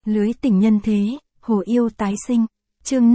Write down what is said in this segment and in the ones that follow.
Lưới tình nhân thế, hồ yêu tái sinh. Chương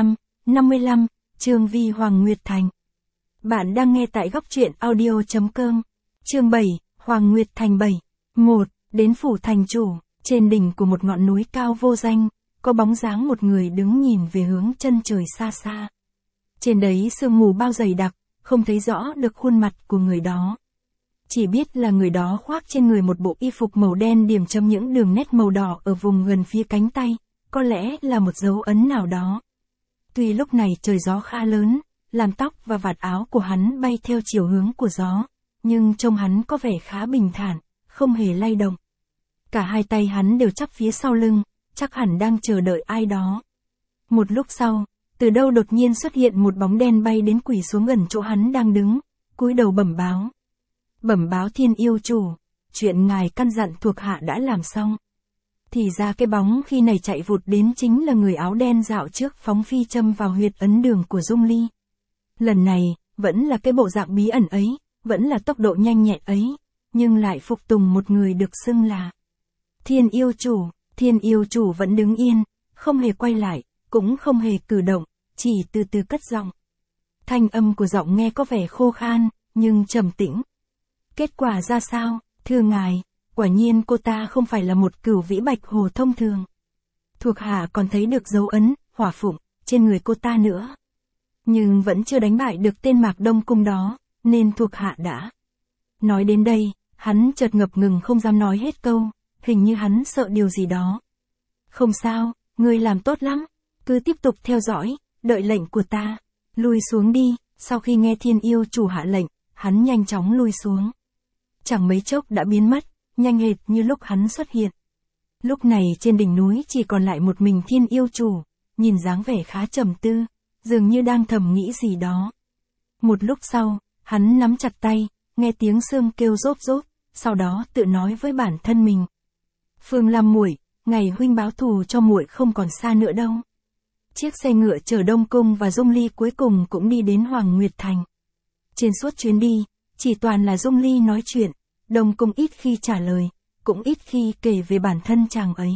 55, chương Vi Hoàng Nguyệt Thành. Bạn đang nghe tại góc truyện audio.com. Chương 7, Hoàng Nguyệt Thành 7. 1. Đến phủ thành chủ, trên đỉnh của một ngọn núi cao vô danh, có bóng dáng một người đứng nhìn về hướng chân trời xa xa. Trên đấy sương mù bao dày đặc, không thấy rõ được khuôn mặt của người đó. Chỉ biết là người đó khoác trên người một bộ y phục màu đen điểm chấm những đường nét màu đỏ ở vùng gần phía cánh tay, có lẽ là một dấu ấn nào đó. Tuy lúc này trời gió khá lớn, làm tóc và vạt áo của hắn bay theo chiều hướng của gió, nhưng trông hắn có vẻ khá bình thản, không hề lay động. Cả hai tay hắn đều chắp phía sau lưng, chắc hẳn đang chờ đợi ai đó. Một lúc sau, từ đâu đột nhiên xuất hiện một bóng đen bay đến quỳ xuống gần chỗ hắn đang đứng, cúi đầu bẩm báo. Bẩm báo Thiên Yêu Chủ, chuyện ngài căn dặn thuộc hạ đã làm xong. Thì ra cái bóng khi này chạy vụt đến chính là người áo đen dạo trước phóng phi châm vào huyệt ấn đường của Dung Ly. Lần này, vẫn là cái bộ dạng bí ẩn ấy, vẫn là tốc độ nhanh nhẹn ấy, nhưng lại phục tùng một người được xưng là Thiên Yêu Chủ. Thiên Yêu Chủ vẫn đứng yên, không hề quay lại, cũng không hề cử động, chỉ từ từ cất giọng. Thanh âm của giọng nghe có vẻ khô khan, nhưng trầm tĩnh. Kết quả ra sao, thưa ngài? Quả nhiên cô ta không phải là một cửu vĩ bạch hồ thông thường. Thuộc hạ còn thấy được dấu ấn, hỏa phụng, trên người cô ta nữa. Nhưng vẫn chưa đánh bại được tên Mạc Đông Cung đó, nên thuộc hạ đã. Nói đến đây, hắn chợt ngập ngừng không dám nói hết câu, hình như hắn sợ điều gì đó. Không sao, ngươi làm tốt lắm, cứ tiếp tục theo dõi, đợi lệnh của ta. Lui xuống đi. Sau khi nghe Thiên Yêu Chủ hạ lệnh, hắn nhanh chóng lui xuống. Chẳng mấy chốc đã biến mất, nhanh hệt như lúc hắn xuất hiện. Lúc này trên đỉnh núi chỉ còn lại một mình Thiên Yêu Chủ, nhìn dáng vẻ khá trầm tư, dường như đang thầm nghĩ gì đó. Một lúc sau, hắn nắm chặt tay, nghe tiếng xương kêu rốp rốp, sau đó tự nói với bản thân mình. Phương Lam muội, ngày huynh báo thù cho muội không còn xa nữa đâu. Chiếc xe ngựa chở Đông Cung và Dung Ly cuối cùng cũng đi đến Hoàng Nguyệt Thành. Trên suốt chuyến đi, chỉ toàn là Dung Ly nói chuyện, Đông Cung ít khi trả lời, cũng ít khi kể về bản thân chàng ấy.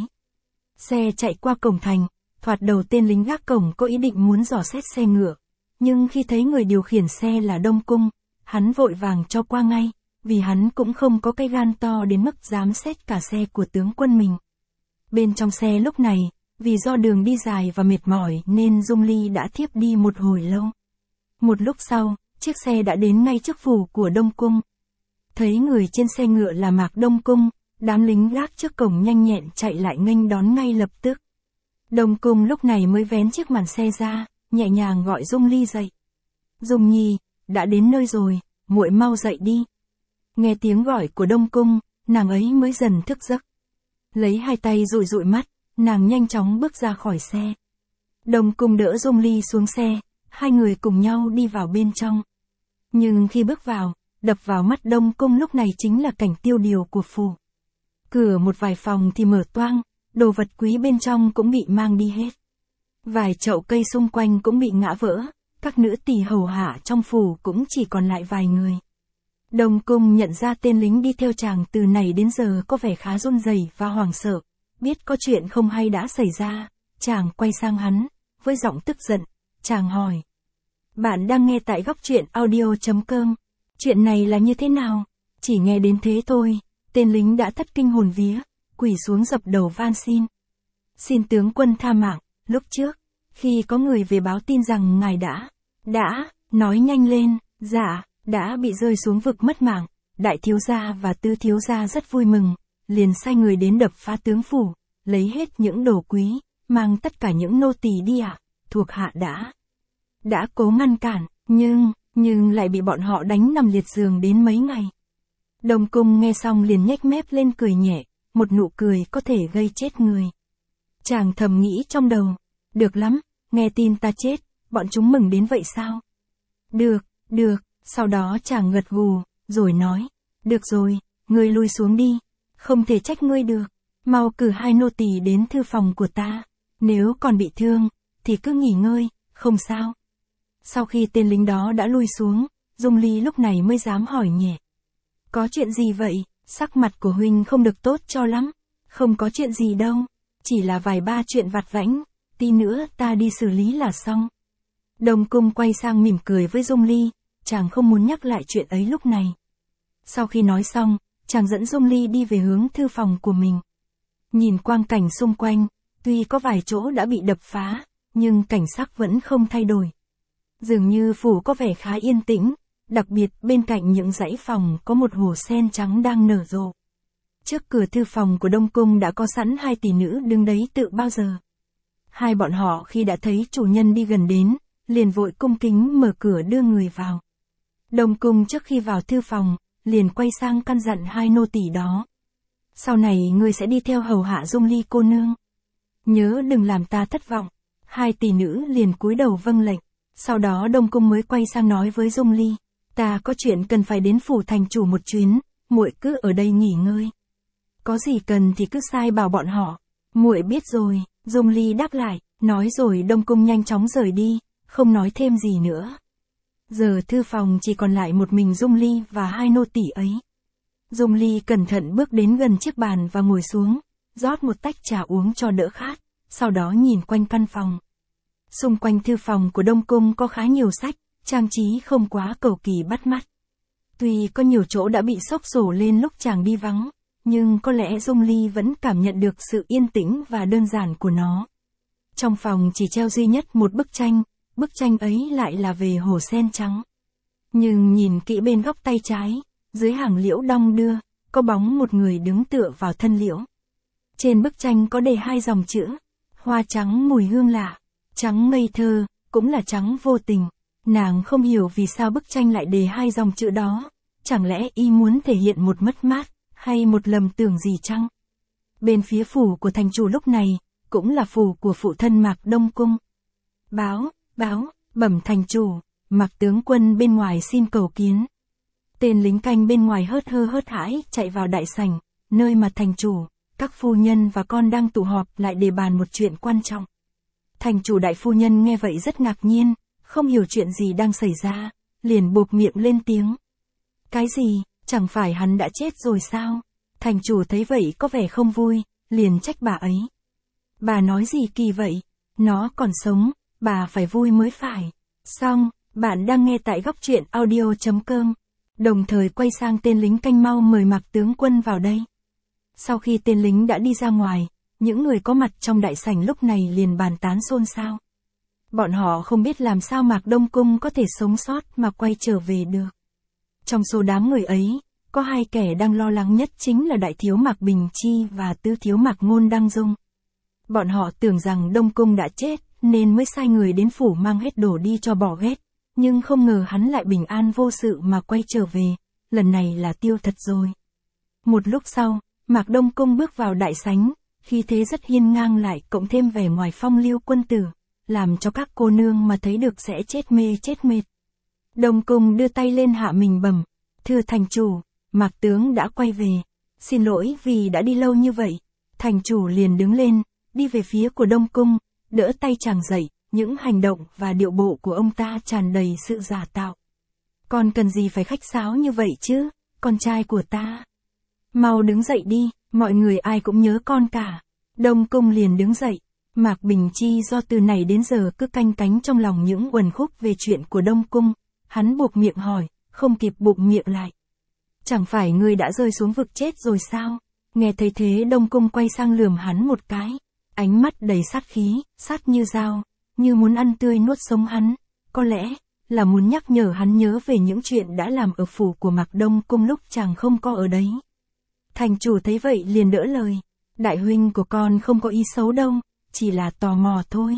Xe chạy qua cổng thành, thoạt đầu tên lính gác cổng có ý định muốn dò xét xe ngựa, nhưng khi thấy người điều khiển xe là Đông Cung, hắn vội vàng cho qua ngay, vì hắn cũng không có cái gan to đến mức dám xét cả xe của tướng quân mình. Bên trong xe lúc này, vì do đường đi dài và mệt mỏi nên Dung Ly đã thiếp đi một hồi lâu. Một lúc sau, chiếc xe đã đến ngay trước phủ của Đông Cung. Thấy người trên xe ngựa là Mạc Đông Cung, đám lính gác trước cổng nhanh nhẹn chạy lại nghênh đón ngay lập tức. Đông Cung lúc này mới vén chiếc màn xe ra, nhẹ nhàng gọi Dung Ly dậy. Dung Nhi, đã đến nơi rồi, muội mau dậy đi. Nghe tiếng gọi của Đông Cung, nàng ấy mới dần thức giấc. Lấy hai tay dụi dụi mắt, nàng nhanh chóng bước ra khỏi xe. Đông Cung đỡ Dung Ly xuống xe, hai người cùng nhau đi vào bên trong. Nhưng khi bước vào, đập vào mắt Đông Cung lúc này chính là cảnh tiêu điều của phủ. Cửa một vài phòng thì mở toang, đồ vật quý bên trong cũng bị mang đi hết. Vài chậu cây xung quanh cũng bị ngã vỡ, các nữ tỳ hầu hạ trong phủ cũng chỉ còn lại vài người. Đông Cung nhận ra tên lính đi theo chàng từ này đến giờ có vẻ khá run rẩy và hoảng sợ, biết có chuyện không hay đã xảy ra, chàng quay sang hắn, với giọng tức giận, chàng hỏi. Bạn đang nghe tại góc truyện audio.com, chuyện này là như thế nào? Chỉ nghe đến thế thôi, tên lính đã thất kinh hồn vía, quỳ xuống dập đầu van xin. Xin tướng quân tha mạng, lúc trước, khi có người về báo tin rằng ngài nói nhanh lên, dạ, đã bị rơi xuống vực mất mạng, đại thiếu gia và tứ thiếu gia rất vui mừng, liền sai người đến đập phá tướng phủ, lấy hết những đồ quý, mang tất cả những nô tỳ đi ạ. Thuộc hạ đã cố ngăn cản, nhưng lại bị bọn họ đánh nằm liệt giường đến mấy ngày. Đông Cung nghe xong liền nhếch mép lên cười nhẹ, một nụ cười có thể gây chết người. Chàng thầm nghĩ trong đầu, được lắm, nghe tin ta chết, bọn chúng mừng đến vậy sao? Được, sau đó chàng gật gù, rồi nói, được rồi, ngươi lui xuống đi, không thể trách ngươi được, mau cử hai nô tỳ đến thư phòng của ta, nếu còn bị thương, thì cứ nghỉ ngơi, không sao. Sau khi tên lính đó đã lui xuống, Dung Ly lúc này mới dám hỏi nhẹ. Có chuyện gì vậy? Sắc mặt của huynh không được tốt cho lắm. Không có chuyện gì đâu. Chỉ là vài ba chuyện vặt vãnh, tí nữa ta đi xử lý là xong. Đông Cung quay sang mỉm cười với Dung Ly, chàng không muốn nhắc lại chuyện ấy lúc này. Sau khi nói xong, chàng dẫn Dung Ly đi về hướng thư phòng của mình. Nhìn quang cảnh xung quanh, tuy có vài chỗ đã bị đập phá, nhưng cảnh sắc vẫn không thay đổi. Dường như phủ có vẻ khá yên tĩnh, đặc biệt bên cạnh những dãy phòng có một hồ sen trắng đang nở rộ. Trước cửa thư phòng của Đông Cung đã có sẵn hai tỷ nữ đứng đấy tự bao giờ. Hai bọn họ khi đã thấy chủ nhân đi gần đến, liền vội cung kính mở cửa đưa người vào. Đông Cung trước khi vào thư phòng, liền quay sang căn dặn hai nô tỳ đó. Sau này ngươi sẽ đi theo hầu hạ Dung Ly cô nương. Nhớ đừng làm ta thất vọng. Hai tỷ nữ liền cúi đầu vâng lệnh. Sau đó Đông Cung mới quay sang nói với Dung Ly, ta có chuyện cần phải đến phủ thành chủ một chuyến, muội cứ ở đây nghỉ ngơi. Có gì cần thì cứ sai bảo bọn họ. Muội biết rồi, Dung Ly đáp lại, nói rồi Đông Cung nhanh chóng rời đi, không nói thêm gì nữa. Giờ thư phòng chỉ còn lại một mình Dung Ly và hai nô tỳ ấy. Dung Ly cẩn thận bước đến gần chiếc bàn và ngồi xuống, rót một tách trà uống cho đỡ khát, sau đó nhìn quanh căn phòng. Xung quanh thư phòng của Đông Cung có khá nhiều sách, trang trí không quá cầu kỳ bắt mắt. Tuy có nhiều chỗ đã bị xốc xổ lên lúc chàng đi vắng, nhưng có lẽ Dung Ly vẫn cảm nhận được sự yên tĩnh và đơn giản của nó. Trong phòng chỉ treo duy nhất một bức tranh ấy lại là về hồ sen trắng. Nhưng nhìn kỹ bên góc tay trái, dưới hàng liễu đong đưa, có bóng một người đứng tựa vào thân liễu. Trên bức tranh có đề hai dòng chữ, hoa trắng mùi hương lạ, trắng ngây thơ, cũng là trắng vô tình. Nàng không hiểu vì sao bức tranh lại đề hai dòng chữ đó, chẳng lẽ y muốn thể hiện một mất mát, hay một lầm tưởng gì chăng? Bên phía phủ của thành chủ lúc này, cũng là phủ của phụ thân Mạc Đông Cung. Báo, bẩm thành chủ, Mạc tướng quân bên ngoài xin cầu kiến. Tên lính canh bên ngoài hớt hãi chạy vào đại sảnh, nơi mà thành chủ, các phu nhân và con đang tụ họp lại để bàn một chuyện quan trọng. Thành chủ đại phu nhân nghe vậy rất ngạc nhiên, không hiểu chuyện gì đang xảy ra, liền buộc miệng lên tiếng. Cái gì, chẳng phải hắn đã chết rồi sao? Thành chủ thấy vậy có vẻ không vui, liền trách bà ấy. Bà nói gì kỳ vậy? Nó còn sống, bà phải vui mới phải. Xong, bạn đang nghe tại góc truyện audio.com. Đồng thời quay sang tên lính canh mau mời Mạc tướng quân vào đây. Sau khi tên lính đã đi ra ngoài, những người có mặt trong đại sảnh lúc này liền bàn tán xôn xao. Bọn họ không biết làm sao Mạc Đông Cung có thể sống sót mà quay trở về được. Trong số đám người ấy, có hai kẻ đang lo lắng nhất chính là đại thiếu Mạc Bình Chi và tứ thiếu Mạc Ngôn Đăng Dung. Bọn họ tưởng rằng Đông Cung đã chết, nên mới sai người đến phủ mang hết đồ đi cho bỏ ghét. Nhưng không ngờ hắn lại bình an vô sự mà quay trở về, lần này là tiêu thật rồi. Một lúc sau, Mạc Đông Cung bước vào đại sảnh, khí thế rất hiên ngang lại cộng thêm vẻ ngoài phong lưu quân tử, làm cho các cô nương mà thấy được sẽ chết mê chết mệt. Đông Cung đưa tay lên hạ mình bẩm, thưa thành chủ, Mạc tướng đã quay về, xin lỗi vì đã đi lâu như vậy. Thành chủ liền đứng lên, đi về phía của Đông Cung, đỡ tay chàng dậy, những hành động và điệu bộ của ông ta tràn đầy sự giả tạo. Con cần gì phải khách sáo như vậy chứ, con trai của ta. Mau đứng dậy đi, mọi người ai cũng nhớ con cả. Đông Cung liền đứng dậy. Mạc Bình Chi do từ này đến giờ cứ canh cánh trong lòng những uẩn khúc về chuyện của Đông Cung, hắn buộc miệng hỏi, không kịp bụm miệng lại. Chẳng phải ngươi đã rơi xuống vực chết rồi sao? Nghe thấy thế Đông Cung quay sang lườm hắn một cái, ánh mắt đầy sát khí, sát như dao, như muốn ăn tươi nuốt sống hắn, có lẽ là muốn nhắc nhở hắn nhớ về những chuyện đã làm ở phủ của Mạc Đông Cung lúc chàng không có ở đấy. Thành chủ thấy vậy liền đỡ lời, đại huynh của con không có ý xấu đâu, chỉ là tò mò thôi.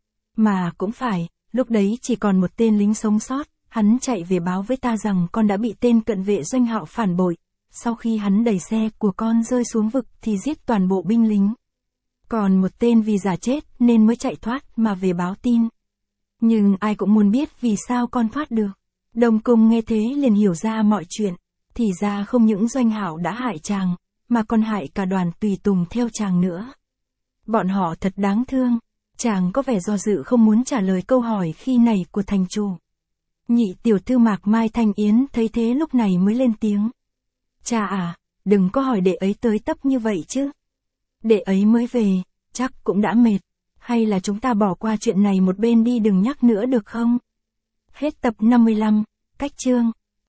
Mà cũng phải, lúc đấy chỉ còn một tên lính sống sót, hắn chạy về báo với ta rằng con đã bị tên cận vệ Doanh Hạo phản bội, sau khi hắn đẩy xe của con rơi xuống vực thì giết toàn bộ binh lính. Còn một tên vì giả chết nên mới chạy thoát mà về báo tin. Nhưng ai cũng muốn biết vì sao con thoát được. Đông Cung nghe thế liền hiểu ra mọi chuyện, thì ra không những Doanh Hạo đã hại chàng, mà còn hại cả đoàn tùy tùng theo chàng nữa. Bọn họ thật đáng thương. Chàng có vẻ do dự không muốn trả lời câu hỏi khi này của thành chủ. Nhị tiểu thư Mạc Mai Thanh Yến thấy thế lúc này mới lên tiếng. Cha à, đừng có hỏi đệ ấy tới tấp như vậy chứ. Đệ ấy mới về, chắc cũng đã mệt. Hay là chúng ta bỏ qua chuyện này một bên đi đừng nhắc nữa được không? Hết tập 55, cách chương.